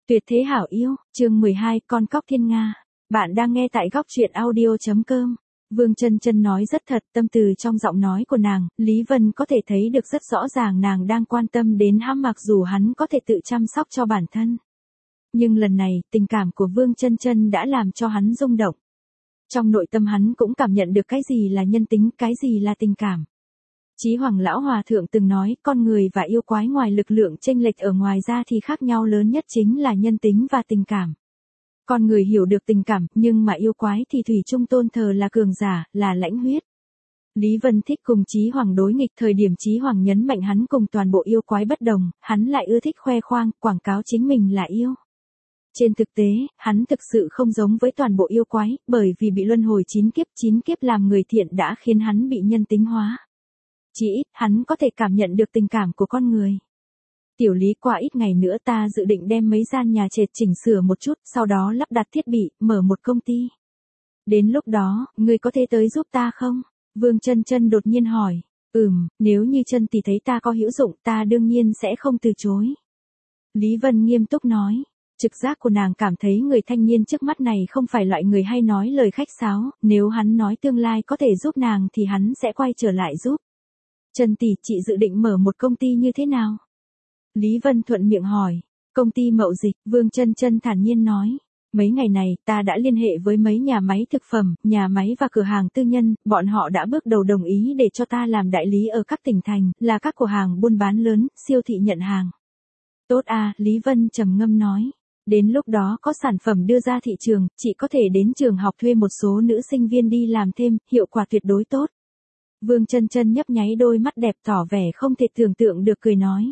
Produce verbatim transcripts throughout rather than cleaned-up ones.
Tuyệt thế hảo yêu, chương mười hai, con cóc thiên nga. Bạn đang nghe tại góc truyện audio chấm com. Vương Chân Chân nói rất thật, tâm từ trong giọng nói của nàng, Lý Vân có thể thấy được rất rõ ràng nàng đang quan tâm đến hắn mặc dù hắn có thể tự chăm sóc cho bản thân. Nhưng lần này, tình cảm của Vương Chân Chân đã làm cho hắn rung động. Trong nội tâm hắn cũng cảm nhận được cái gì là nhân tính, cái gì là tình cảm. Chí Hoàng Lão Hòa Thượng từng nói, con người và yêu quái ngoài lực lượng chênh lệch ở ngoài ra thì khác nhau lớn nhất chính là nhân tính và tình cảm. Con người hiểu được tình cảm, nhưng mà yêu quái thì thủy chung tôn thờ là cường giả, là lãnh huyết. Lý Vân thích cùng Chí Hoàng đối nghịch, thời điểm Chí Hoàng nhấn mạnh hắn cùng toàn bộ yêu quái bất đồng, hắn lại ưa thích khoe khoang, quảng cáo chính mình là yêu. Trên thực tế, hắn thực sự không giống với toàn bộ yêu quái, bởi vì bị luân hồi chín kiếp, chín kiếp làm người thiện đã khiến hắn bị nhân tính hóa. Chỉ ít, hắn có thể cảm nhận được tình cảm của con người. Tiểu Lý, qua ít ngày nữa ta dự định đem mấy gian nhà trệt chỉnh sửa một chút, sau đó lắp đặt thiết bị, mở một công ty. Đến lúc đó, ngươi có thể tới giúp ta không? Vương Chân Chân đột nhiên hỏi. Ừm, nếu như Chân tỷ thấy ta có hữu dụng, ta đương nhiên sẽ không từ chối. Lý Vân nghiêm túc nói. Trực giác của nàng cảm thấy người thanh niên trước mắt này không phải loại người hay nói lời khách sáo, nếu hắn nói tương lai có thể giúp nàng thì hắn sẽ quay trở lại giúp. Chân tỷ, chị dự định mở một công ty như thế nào? Lý Vân thuận miệng hỏi. Công ty mậu dịch, Vương Chân Chân thản nhiên nói. Mấy ngày này, ta đã liên hệ với mấy nhà máy thực phẩm, nhà máy và cửa hàng tư nhân, bọn họ đã bước đầu đồng ý để cho ta làm đại lý ở các tỉnh thành, là các cửa hàng buôn bán lớn, siêu thị nhận hàng. Tốt à, Lý Vân trầm ngâm nói. Đến lúc đó có sản phẩm đưa ra thị trường, chị có thể đến trường học thuê một số nữ sinh viên đi làm thêm, hiệu quả tuyệt đối tốt. Vương Chân Chân nhấp nháy đôi mắt đẹp tỏ vẻ không thể tưởng tượng được cười nói.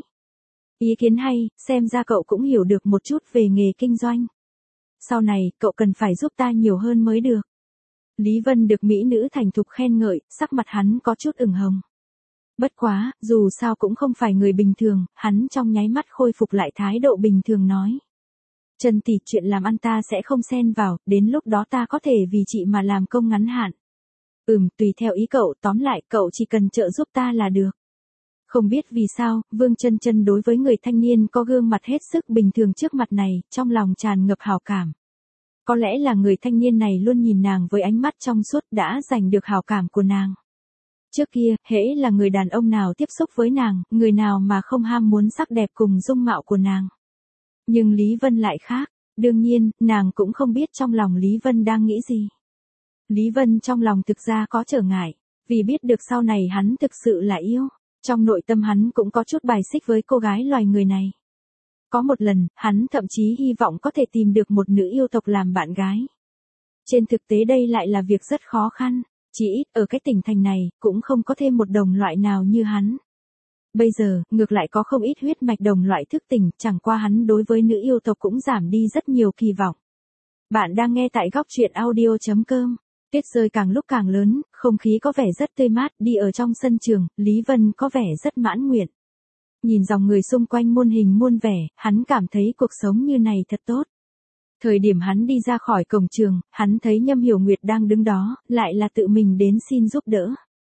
Ý kiến hay, xem ra cậu cũng hiểu được một chút về nghề kinh doanh. Sau này, cậu cần phải giúp ta nhiều hơn mới được. Lý Vân được mỹ nữ thành thục khen ngợi, sắc mặt hắn có chút ửng hồng. Bất quá, dù sao cũng không phải người bình thường, hắn trong nháy mắt khôi phục lại thái độ bình thường nói. Chân tỷ, chuyện làm ăn ta sẽ không xen vào, đến lúc đó ta có thể vì chị mà làm công ngắn hạn. Ừm, tùy theo ý cậu, tóm lại, cậu chỉ cần trợ giúp ta là được. Không biết vì sao, Vương Chân Chân đối với người thanh niên có gương mặt hết sức bình thường trước mặt này, trong lòng tràn ngập hảo cảm. Có lẽ là người thanh niên này luôn nhìn nàng với ánh mắt trong suốt đã giành được hảo cảm của nàng. Trước kia, hễ là người đàn ông nào tiếp xúc với nàng, người nào mà không ham muốn sắc đẹp cùng dung mạo của nàng. Nhưng Lý Vân lại khác, đương nhiên, nàng cũng không biết trong lòng Lý Vân đang nghĩ gì. Lý Vân trong lòng thực ra có trở ngại, vì biết được sau này hắn thực sự là yêu. Trong nội tâm hắn cũng có chút bài xích với cô gái loài người này. Có một lần, hắn thậm chí hy vọng có thể tìm được một nữ yêu tộc làm bạn gái. Trên thực tế đây lại là việc rất khó khăn, chỉ ít ở cái tỉnh thành này, cũng không có thêm một đồng loại nào như hắn. Bây giờ, ngược lại có không ít huyết mạch đồng loại thức tỉnh, chẳng qua hắn đối với nữ yêu tộc cũng giảm đi rất nhiều kỳ vọng. Bạn đang nghe tại góc truyện audio chấm com. Tuyết rơi càng lúc càng lớn, không khí có vẻ rất tươi mát, đi ở trong sân trường, Lý Vân có vẻ rất mãn nguyện. Nhìn dòng người xung quanh muôn hình muôn vẻ, hắn cảm thấy cuộc sống như này thật tốt. Thời điểm hắn đi ra khỏi cổng trường, hắn thấy Nhâm Hiểu Nguyệt đang đứng đó, lại là tự mình đến xin giúp đỡ.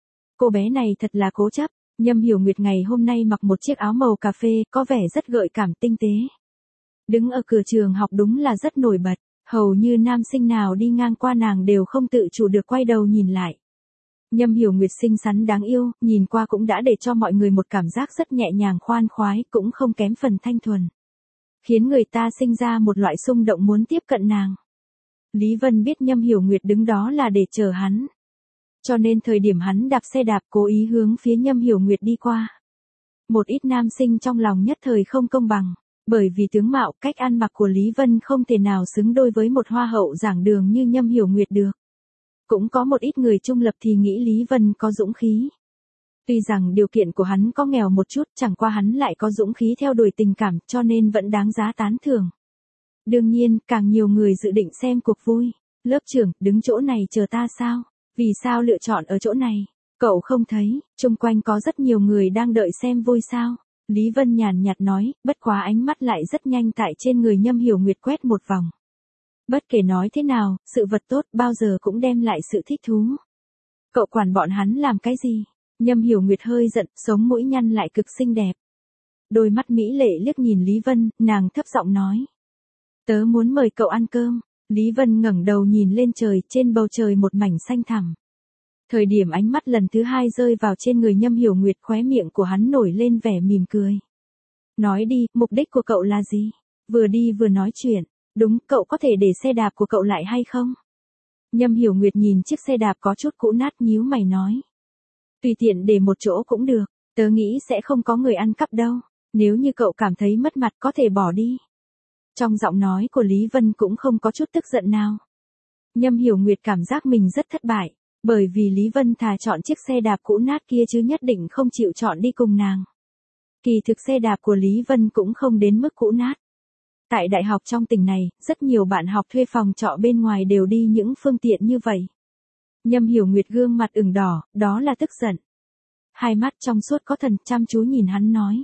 Cô bé này thật là cố chấp, Nhâm Hiểu Nguyệt ngày hôm nay mặc một chiếc áo màu cà phê, có vẻ rất gợi cảm tinh tế. Đứng ở cửa trường học đúng là rất nổi bật. Hầu như nam sinh nào đi ngang qua nàng đều không tự chủ được quay đầu nhìn lại. Nhâm Hiểu Nguyệt xinh xắn đáng yêu, nhìn qua cũng đã để cho mọi người một cảm giác rất nhẹ nhàng khoan khoái, cũng không kém phần thanh thuần. Khiến người ta sinh ra một loại xung động muốn tiếp cận nàng. Lý Vân biết Nhâm Hiểu Nguyệt đứng đó là để chờ hắn. Cho nên thời điểm hắn đạp xe đạp cố ý hướng phía Nhâm Hiểu Nguyệt đi qua. Một ít nam sinh trong lòng nhất thời không công bằng. Bởi vì tướng mạo, cách ăn mặc của Lý Vân không thể nào xứng đôi với một hoa hậu giảng đường như Nhâm Hiểu Nguyệt được. Cũng có một ít người trung lập thì nghĩ Lý Vân có dũng khí. Tuy rằng điều kiện của hắn có nghèo một chút, chẳng qua hắn lại có dũng khí theo đuổi tình cảm, cho nên vẫn đáng giá tán thưởng. Đương nhiên, càng nhiều người dự định xem cuộc vui. Lớp trưởng, đứng chỗ này chờ ta sao? Vì sao lựa chọn ở chỗ này? Cậu không thấy, chung quanh có rất nhiều người đang đợi xem vui sao? Lý Vân nhàn nhạt nói, bất quá ánh mắt lại rất nhanh tại trên người Nhâm Hiểu Nguyệt quét một vòng. Bất kể nói thế nào, sự vật tốt bao giờ cũng đem lại sự thích thú. Cậu quản bọn hắn làm cái gì? Nhâm Hiểu Nguyệt hơi giận, sống mũi nhăn lại cực xinh đẹp. Đôi mắt mỹ lệ liếc nhìn Lý Vân, nàng thấp giọng nói. Tớ muốn mời cậu ăn cơm. Lý Vân ngẩng đầu nhìn lên trời, trên bầu trời một mảnh xanh thẳm. Thời điểm ánh mắt lần thứ hai rơi vào trên người Nhâm Hiểu Nguyệt, khóe miệng của hắn nổi lên vẻ mỉm cười. Nói đi, mục đích của cậu là gì? Vừa đi vừa nói chuyện. Đúng, cậu có thể để xe đạp của cậu lại hay không? Nhâm Hiểu Nguyệt nhìn chiếc xe đạp có chút cũ nát, nhíu mày nói. Tùy tiện để một chỗ cũng được, tớ nghĩ sẽ không có người ăn cắp đâu. Nếu như cậu cảm thấy mất mặt có thể bỏ đi. Trong giọng nói của Lý Vân cũng không có chút tức giận nào. Nhâm Hiểu Nguyệt cảm giác mình rất thất bại, bởi vì Lý Vân thà chọn chiếc xe đạp cũ nát kia chứ nhất định không chịu chọn đi cùng nàng. Kỳ thực xe đạp của Lý Vân cũng không đến mức cũ nát. Tại đại học trong tỉnh này, rất nhiều bạn học thuê phòng trọ bên ngoài đều đi những phương tiện như vậy. Nhâm Hiểu Nguyệt gương mặt ửng đỏ, đó là tức giận. Hai mắt trong suốt có thần, chăm chú nhìn hắn nói.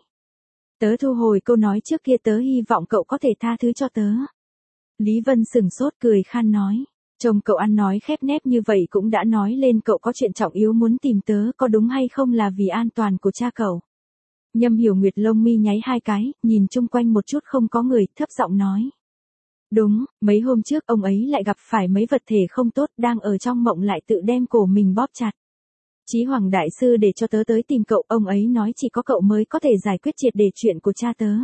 Tớ thu hồi câu nói trước kia, tớ hy vọng cậu có thể tha thứ cho tớ. Lý Vân sừng sốt cười khan nói. Chồng cậu ăn nói khép nép như vậy cũng đã nói lên cậu có chuyện trọng yếu muốn tìm tớ, có đúng hay không là vì an toàn của cha cậu. Nhâm Hiểu Nguyệt lông mi nháy hai cái, nhìn chung quanh một chút không có người, thấp giọng nói. Đúng, mấy hôm trước ông ấy lại gặp phải mấy vật thể không tốt, đang ở trong mộng lại tự đem cổ mình bóp chặt. Chí Hoàng đại sư để cho tớ tới tìm cậu, ông ấy nói chỉ có cậu mới có thể giải quyết triệt để chuyện của cha tớ.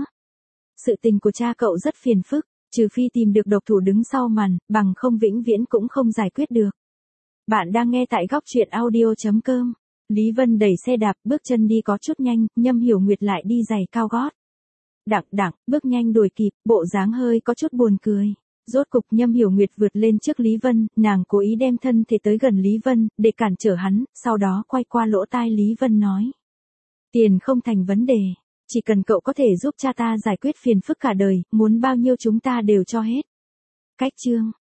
Sự tình của cha cậu rất phiền phức, trừ phi tìm được độc thủ đứng sau màn, bằng không vĩnh viễn cũng không giải quyết được. Bạn đang nghe tại góc truyện audio chấm com. Lý Vân đẩy xe đạp, bước chân đi có chút nhanh, Nhâm Hiểu Nguyệt lại đi giày cao gót. Đặng đặng, bước nhanh đuổi kịp, bộ dáng hơi có chút buồn cười. Rốt cục Nhâm Hiểu Nguyệt vượt lên trước Lý Vân, nàng cố ý đem thân thể tới gần Lý Vân, để cản trở hắn, sau đó quay qua lỗ tai Lý Vân nói. Tiền không thành vấn đề, chỉ cần cậu có thể giúp cha ta giải quyết phiền phức cả đời, muốn bao nhiêu chúng ta đều cho hết. Cách chương.